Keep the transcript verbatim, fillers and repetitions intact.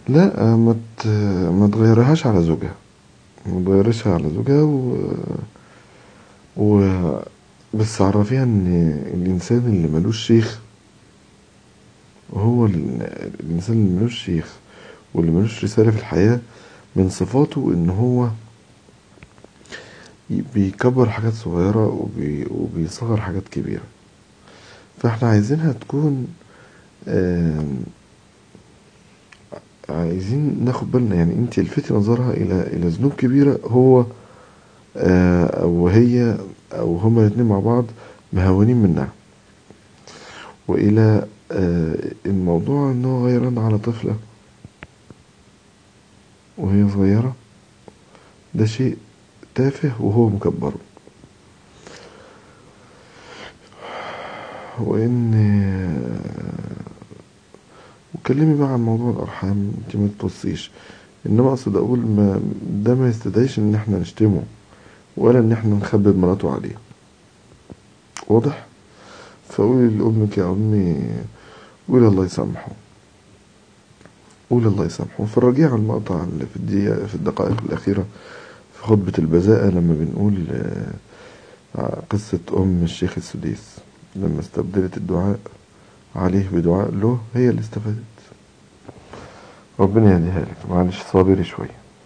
لا، ما ت... ما تغيرهاش على زوجها، ما تغيرش على زوجها و... و... بس عرفيها ان الانسان اللي ملوش شيخ هو ال... الانسان اللي ملوش شيخ واللي ملوش رسالة في الحياة من صفاته ان هو بيكبر حاجات صغيرة وبي... وبيصغر حاجات كبيرة. فاحنا عايزينها تكون آم، عايزين ناخد بالنا، يعني انت الفتي نظرها الى الى ذنوب كبيرة هو آه، او هي او هما الاتنين مع بعض مهونين منها، والى آه، الموضوع ان هو غيران على طفلة وهي صغيرة، ده شيء تافه وهو مكبره. وان آه، واتكلمي بقى عن موضوع الارحام، انت ما تبصيش، انما اقصد اقول ما ده ما يستدعيش ان احنا نشتمه ولا ان احنا نخبب مراته عليه. واضح؟ فقولي لامك يا امي، قولي الله يسامحه، قولي الله يسامحه. فرجيه على المقطع اللي في الدقيقة في الدقائق الأخيرة في خطبة البذاءة لما بنقول آه، قصة أم الشيخ السديس لما استبدلت الدعاء عليه بدعاء له، هي اللي استفادت. ربنا يهديها لك، معلش صابري شوية.